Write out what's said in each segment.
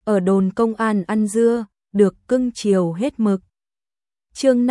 ở đồn công an ăn dưa, được cưng chiều hết mực. Chương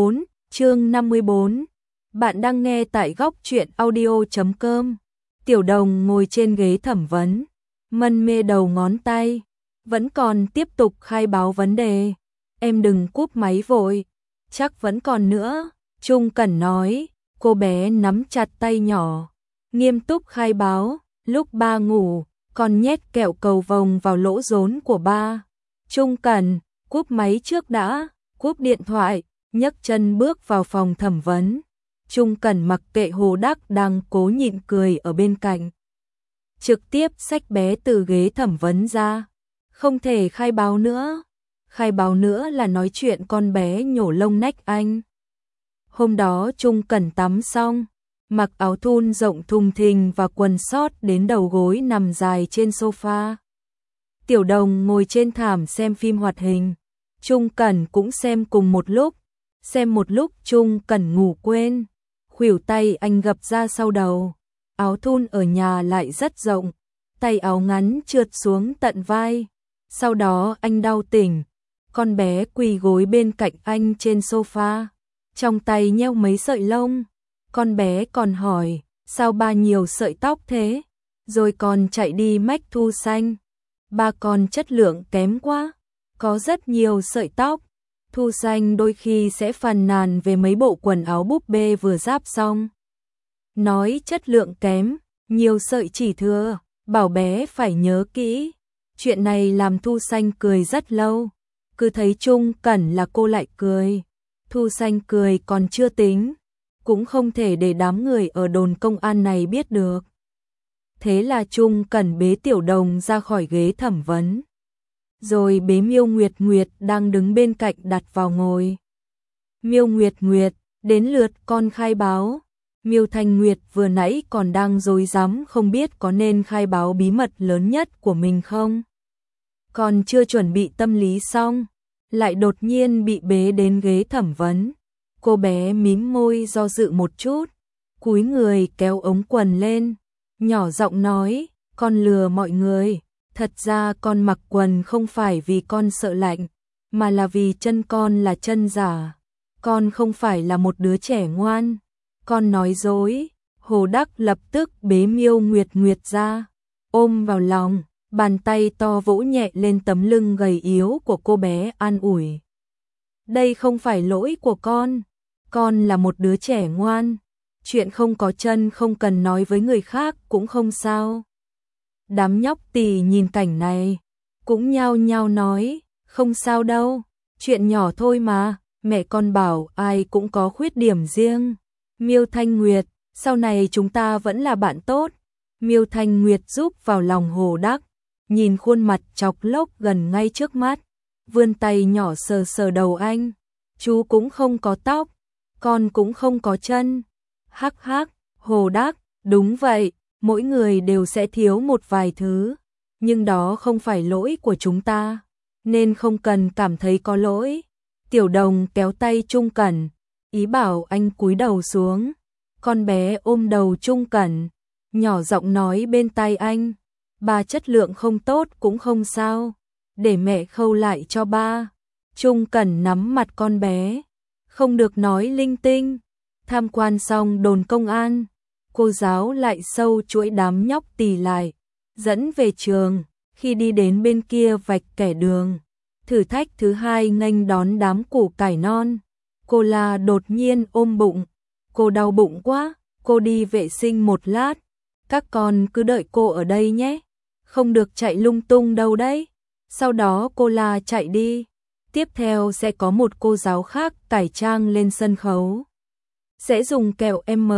54. Bạn đang nghe tại góc truyện audio.com. Tiểu Đồng ngồi trên ghế thẩm vấn, mân mê đầu ngón tay, vẫn còn tiếp tục khai báo vấn đề. Em đừng cúp máy vội, chắc vẫn còn nữa, Trung Cẩn nói. Cô bé nắm chặt tay nhỏ, nghiêm túc khai báo. Lúc ba ngủ, còn nhét kẹo cầu vồng vào lỗ rốn của ba. Trung Cẩn, cúp máy trước đã, cúp điện thoại, nhấc chân bước vào phòng thẩm vấn. Trung Cẩn mặc kệ Hồ Đắc đang cố nhịn cười ở bên cạnh, trực tiếp xách bé từ ghế thẩm vấn ra. Không thể khai báo nữa. Khai báo nữa là nói chuyện con bé nhổ lông nách anh. Hôm đó Trung Cẩn tắm xong, mặc áo thun rộng thùng thình và quần sót đến đầu gối nằm dài trên sofa. Tiểu Đồng ngồi trên thảm xem phim hoạt hình. Trung Cẩn cũng xem cùng một lúc. Xem một lúc Trung Cẩn ngủ quên, khuỷu tay anh gập ra sau đầu. Áo thun ở nhà lại rất rộng, tay áo ngắn trượt xuống tận vai. Sau đó anh đau tỉnh, con bé quỳ gối bên cạnh anh trên sofa, trong tay nheo mấy sợi lông. Con bé còn hỏi, sao ba nhiều sợi tóc thế? Rồi còn chạy đi mách Thu Xanh, ba con chất lượng kém quá, có rất nhiều sợi tóc. Thu Xanh đôi khi sẽ phàn nàn về mấy bộ quần áo búp bê vừa ráp xong, nói chất lượng kém, nhiều sợi chỉ thừa, bảo bé phải nhớ kỹ. Chuyện này làm Thu Xanh cười rất lâu, cứ thấy Trung Cẩn là cô lại cười. Thu Xanh cười còn chưa tính, cũng không thể để đám người ở đồn công an này biết được. Thế là Trung Cẩn bế Tiểu Đồng ra khỏi ghế thẩm vấn, rồi bế Miêu Nguyệt Nguyệt đang đứng bên cạnh đặt vào ngồi. Miêu Nguyệt Nguyệt, đến lượt con khai báo. Miêu Thanh Nguyệt vừa nãy còn đang rối rắm không biết có nên khai báo bí mật lớn nhất của mình không. Còn chưa chuẩn bị tâm lý xong, lại đột nhiên bị bế đến ghế thẩm vấn. Cô bé mím môi do dự một chút, cúi người kéo ống quần lên, nhỏ giọng nói, con lừa mọi người. Thật ra con mặc quần không phải vì con sợ lạnh, mà là vì chân con là chân giả. Con không phải là một đứa trẻ ngoan. Con nói dối. Hồ Đắc lập tức bế Miêu Nguyệt Nguyệt ra, ôm vào lòng, bàn tay to vỗ nhẹ lên tấm lưng gầy yếu của cô bé an ủi. Đây không phải lỗi của con là một đứa trẻ ngoan. Chuyện không có chân không cần nói với người khác cũng không sao. Đám nhóc tỳ nhìn cảnh này, cũng nhao nhao nói, không sao đâu, chuyện nhỏ thôi mà, mẹ con bảo ai cũng có khuyết điểm riêng. Miêu Thanh Nguyệt, sau này chúng ta vẫn là bạn tốt. Miêu Thanh Nguyệt giúp vào lòng Hồ Đắc, nhìn khuôn mặt chọc lốc gần ngay trước mắt, vươn tay nhỏ sờ sờ đầu anh. Chú cũng không có tóc, con cũng không có chân. Hắc hắc, Hồ Đắc, đúng vậy. Mỗi người đều sẽ thiếu một vài thứ, nhưng đó không phải lỗi của chúng ta, nên không cần cảm thấy có lỗi. Tiểu Đồng kéo tay Trung Cẩn, ý bảo anh cúi đầu xuống. Con bé ôm đầu Trung Cẩn, nhỏ giọng nói bên tai anh, ba chất lượng không tốt cũng không sao, để mẹ khâu lại cho ba. Trung Cẩn nắm mặt con bé, không được nói linh tinh. Tham quan xong đồn công an, cô giáo lại sâu chuỗi đám nhóc tỳ lại, dẫn về trường. Khi đi đến bên kia vạch kẻ đường, thử thách thứ hai nghênh đón đám củ cải non. Cô La đột nhiên ôm bụng, cô đau bụng quá, cô đi vệ sinh một lát, các con cứ đợi cô ở đây nhé, không được chạy lung tung đâu đấy. Sau đó cô La chạy đi, tiếp theo sẽ có một cô giáo khác cải trang lên sân khấu, sẽ dùng kẹo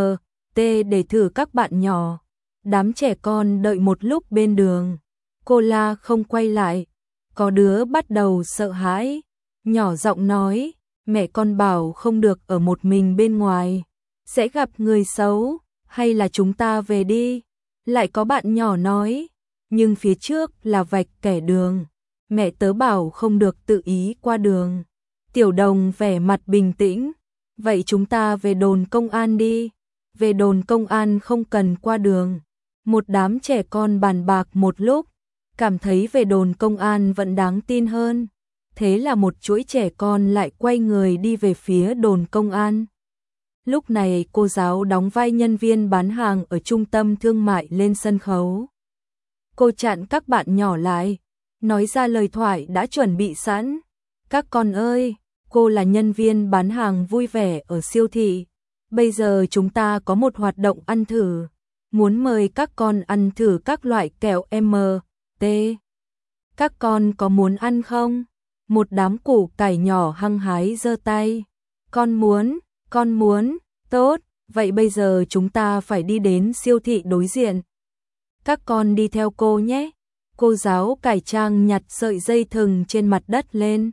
MT để thử các bạn nhỏ. Đám trẻ con đợi một lúc bên đường, cô La không quay lại, có đứa bắt đầu sợ hãi, nhỏ giọng nói, mẹ con bảo không được ở một mình bên ngoài, sẽ gặp người xấu, hay là chúng ta về đi. Lại có bạn nhỏ nói, nhưng phía trước là vạch kẻ đường, mẹ tớ bảo không được tự ý qua đường. Tiểu Đồng vẻ mặt bình tĩnh, vậy chúng ta về đồn công an đi. Về đồn công an không cần qua đường. Một đám trẻ con bàn bạc một lúc, cảm thấy về đồn công an vẫn đáng tin hơn. Thế là một chuỗi trẻ con lại quay người đi về phía đồn công an. Lúc này cô giáo đóng vai nhân viên bán hàng ở trung tâm thương mại lên sân khấu. Cô chặn các bạn nhỏ lại, nói ra lời thoại đã chuẩn bị sẵn. Các con ơi, cô là nhân viên bán hàng vui vẻ ở siêu thị. Bây giờ chúng ta có một hoạt động ăn thử. Muốn mời các con ăn thử các loại kẹo M.T. Các con có muốn ăn không? Một đám củ cải nhỏ hăng hái giơ tay. Con muốn, tốt, vậy bây giờ chúng ta phải đi đến siêu thị đối diện. Các con đi theo cô nhé. Cô giáo cải trang nhặt sợi dây thừng trên mặt đất lên.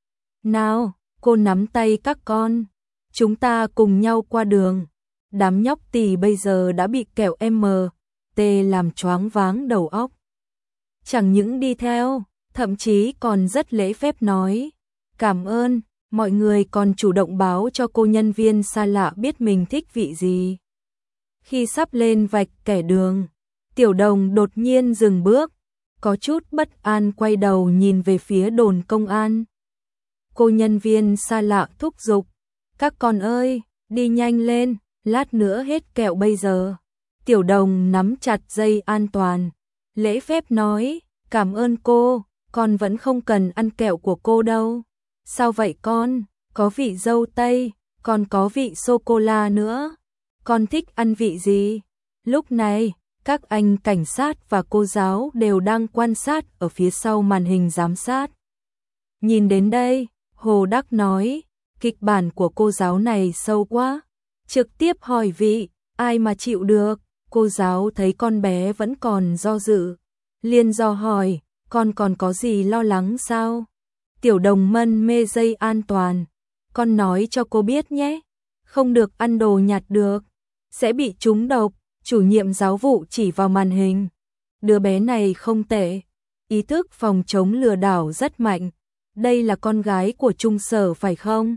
Nào, cô nắm tay các con. Chúng ta cùng nhau qua đường. Đám nhóc tỳ bây giờ đã bị kẹo M.T. làm choáng váng đầu óc. Chẳng những đi theo, thậm chí còn rất lễ phép nói cảm ơn, mọi người còn chủ động báo cho cô nhân viên xa lạ biết mình thích vị gì. Khi sắp lên vạch kẻ đường, Tiểu Đồng đột nhiên dừng bước, có chút bất an quay đầu nhìn về phía đồn công an. Cô nhân viên xa lạ thúc giục, các con ơi, đi nhanh lên, lát nữa hết kẹo bây giờ. Tiểu Đồng nắm chặt dây an toàn, lễ phép nói, cảm ơn cô, con vẫn không cần ăn kẹo của cô đâu. Sao vậy con, có vị dâu tây, còn có vị sô-cô-la nữa. Con thích ăn vị gì? Lúc này, các anh cảnh sát và cô giáo đều đang quan sát ở phía sau màn hình giám sát. Nhìn đến đây, Hồ Đắc nói, kịch bản của cô giáo này sâu quá. Trực tiếp hỏi vị, ai mà chịu được. Cô giáo thấy con bé vẫn còn do dự, liền do hỏi, con còn có gì lo lắng sao? Tiểu Đồng mân mê dây an toàn, con nói cho cô biết nhé, không được ăn đồ nhặt được, sẽ bị trúng độc. Chủ nhiệm giáo vụ chỉ vào màn hình, đứa bé này không tệ, ý thức phòng chống lừa đảo rất mạnh. Đây là con gái của Trung Sở phải không?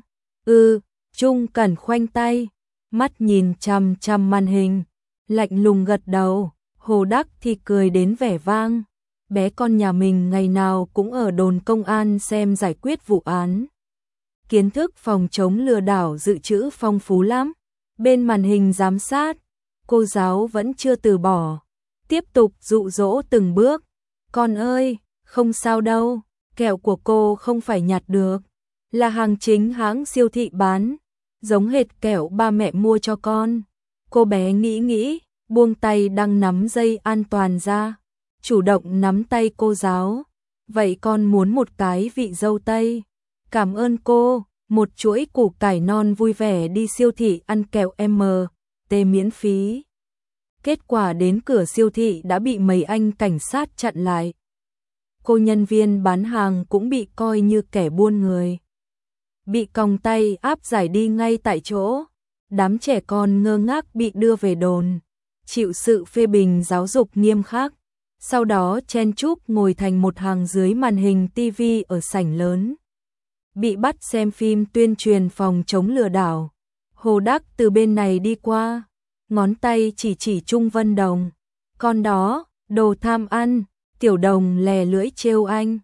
Trung Cẩn khoanh tay, mắt nhìn chằm chằm màn hình, lạnh lùng gật đầu. Hồ Đắc thì cười đến vẻ vang, bé con nhà mình ngày nào cũng ở đồn công an xem giải quyết vụ án. Kiến thức phòng chống lừa đảo dự trữ phong phú lắm. Bên màn hình giám sát, cô giáo vẫn chưa từ bỏ, tiếp tục dụ dỗ từng bước. Con ơi, không sao đâu, kẹo của cô không phải nhặt được, là hàng chính hãng siêu thị bán, giống hệt kẹo ba mẹ mua cho con. Cô bé nghĩ, buông tay đang nắm dây an toàn ra, chủ động nắm tay cô giáo. Vậy con muốn một cái vị dâu tây. Cảm ơn cô, một chuỗi củ cải non vui vẻ đi siêu thị ăn kẹo M.T. miễn phí. Kết quả đến cửa siêu thị đã bị mấy anh cảnh sát chặn lại. Cô nhân viên bán hàng cũng bị coi như kẻ buôn người, bị còng tay áp giải đi ngay tại chỗ. Đám trẻ con ngơ ngác bị đưa về đồn, chịu sự phê bình giáo dục nghiêm khắc. Sau đó chen chúc ngồi thành một hàng dưới màn hình TV ở sảnh lớn, bị bắt xem phim tuyên truyền phòng chống lừa đảo. Hồ Đắc từ bên này đi qua, ngón tay chỉ Trung Vân Đồng. Con đó, đồ tham ăn. Tiểu Đồng lè lưỡi trêu anh.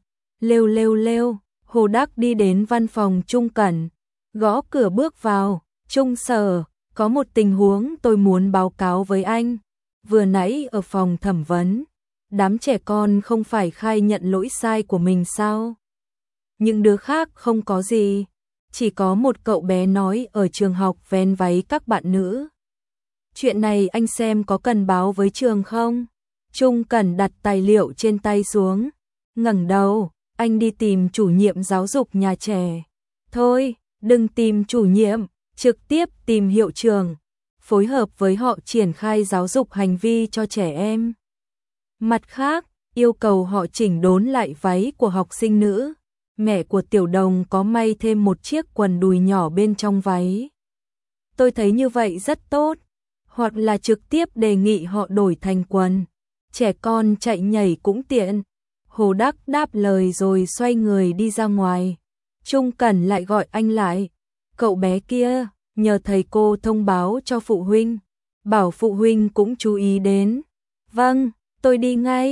Lêu. Hồ Đắc đi đến văn phòng Trung Cẩn, gõ cửa bước vào. Trung Sở, có một tình huống tôi muốn báo cáo với anh. Vừa nãy ở phòng thẩm vấn, đám trẻ con không phải khai nhận lỗi sai của mình sao? Những đứa khác không có gì, chỉ có một cậu bé nói ở trường học vén váy các bạn nữ. Chuyện này anh xem có cần báo với trường không? Trung Cẩn đặt tài liệu trên tay xuống, ngẩng đầu, anh đi tìm chủ nhiệm giáo dục nhà trẻ. Thôi, đừng tìm chủ nhiệm, trực tiếp tìm hiệu trưởng, phối hợp với họ triển khai giáo dục hành vi cho trẻ em. Mặt khác, yêu cầu họ chỉnh đốn lại váy của học sinh nữ. Mẹ của Tiểu Đồng có may thêm một chiếc quần đùi nhỏ bên trong váy. Tôi thấy như vậy rất tốt. Hoặc là trực tiếp đề nghị họ đổi thành quần. Trẻ con chạy nhảy cũng tiện. Hồ Đắc đáp lời rồi xoay người đi ra ngoài. Trung Cẩn lại gọi anh lại. Cậu bé kia, nhờ thầy cô thông báo cho phụ huynh. Bảo phụ huynh cũng chú ý đến. Vâng, tôi đi ngay.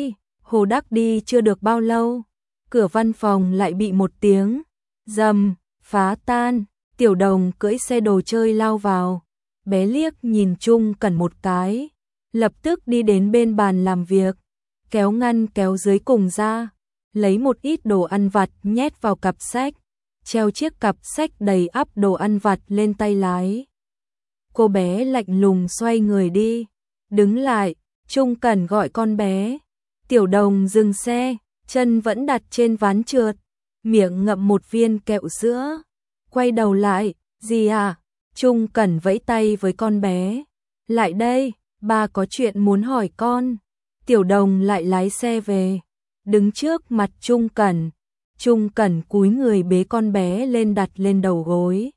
Hồ Đắc đi chưa được bao lâu, cửa văn phòng lại bị một tiếng rầm phá tan. Tiểu Đồng cưỡi xe đồ chơi lao vào, bé liếc nhìn Trung Cẩn một cái, lập tức đi đến bên bàn làm việc, kéo ngăn kéo dưới cùng ra, lấy một ít đồ ăn vặt nhét vào cặp sách, treo chiếc cặp sách đầy ắp đồ ăn vặt lên tay lái. Cô bé lạnh lùng xoay người đi, đứng lại, Trung Cẩn gọi con bé. Tiểu Đồng dừng xe, chân vẫn đặt trên ván trượt, miệng ngậm một viên kẹo sữa, quay đầu lại, gì à? Trung Cẩn vẫy tay với con bé, lại đây, ba có chuyện muốn hỏi con. Tiểu Đồng lại lái xe về, đứng trước mặt Trung Cẩn. Trung Cẩn cúi người bế con bé lên đặt lên đầu gối.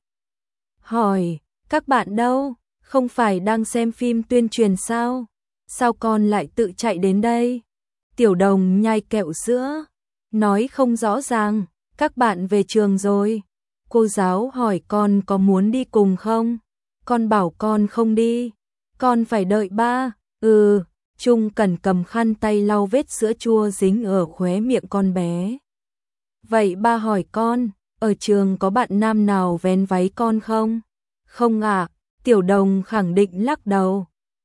Hỏi, các bạn đâu? Không phải đang xem phim tuyên truyền sao? Sao con lại tự chạy đến đây? Tiểu Đồng nhai kẹo sữa, nói không rõ ràng, các bạn về trường rồi. Cô giáo hỏi con có muốn đi cùng không? Con bảo con không đi, con phải đợi ba. Trung Cẩn cầm khăn tay lau vết sữa chua dính ở khóe miệng con bé. Vậy ba hỏi con, ở trường có bạn nam nào vén váy con không? Không ạ, Tiểu Đồng khẳng định lắc đầu.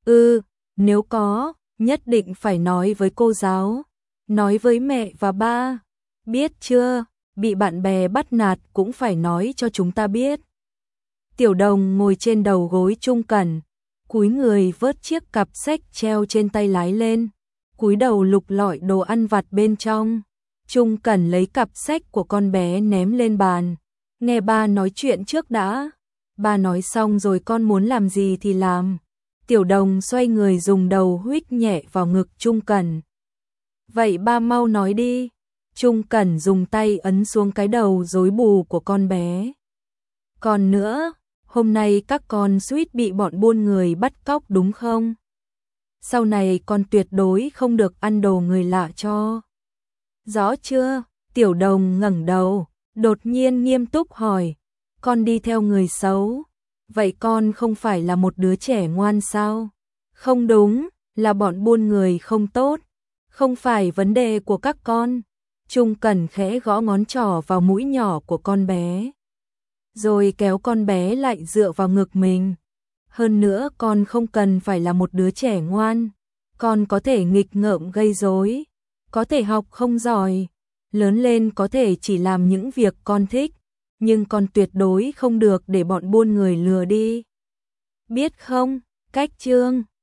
Nếu có, nhất định phải nói với cô giáo, nói với mẹ và ba. Biết chưa, bị bạn bè bắt nạt cũng phải nói cho chúng ta biết. Tiểu Đồng ngồi trên đầu gối Trung Cẩn, cúi người vớt chiếc cặp sách treo trên tay lái lên, cúi đầu lục lọi đồ ăn vặt bên trong. Trung Cẩn lấy cặp sách của con bé ném lên bàn. Nghe ba nói chuyện trước đã. Ba nói xong rồi con muốn làm gì thì làm. Tiểu Đồng xoay người dùng đầu huých nhẹ vào ngực Trung Cẩn. Vậy ba mau nói đi. Trung Cẩn dùng tay ấn xuống cái đầu rối bù của con bé. Còn nữa, hôm nay các con suýt bị bọn buôn người bắt cóc đúng không? Sau này con tuyệt đối không được ăn đồ người lạ cho. Rõ chưa? Tiểu Đồng ngẩng đầu, đột nhiên nghiêm túc hỏi. Con đi theo người xấu, vậy con không phải là một đứa trẻ ngoan sao? Không đúng, là bọn buôn người không tốt, không phải vấn đề của các con. Trung Cẩn khẽ gõ ngón trỏ vào mũi nhỏ của con bé, rồi kéo con bé lại dựa vào ngực mình. Hơn nữa con không cần phải là một đứa trẻ ngoan, con có thể nghịch ngợm gây rối, có thể học không giỏi, lớn lên có thể chỉ làm những việc con thích, nhưng con tuyệt đối không được để bọn buôn người lừa đi. Biết không? Cách chương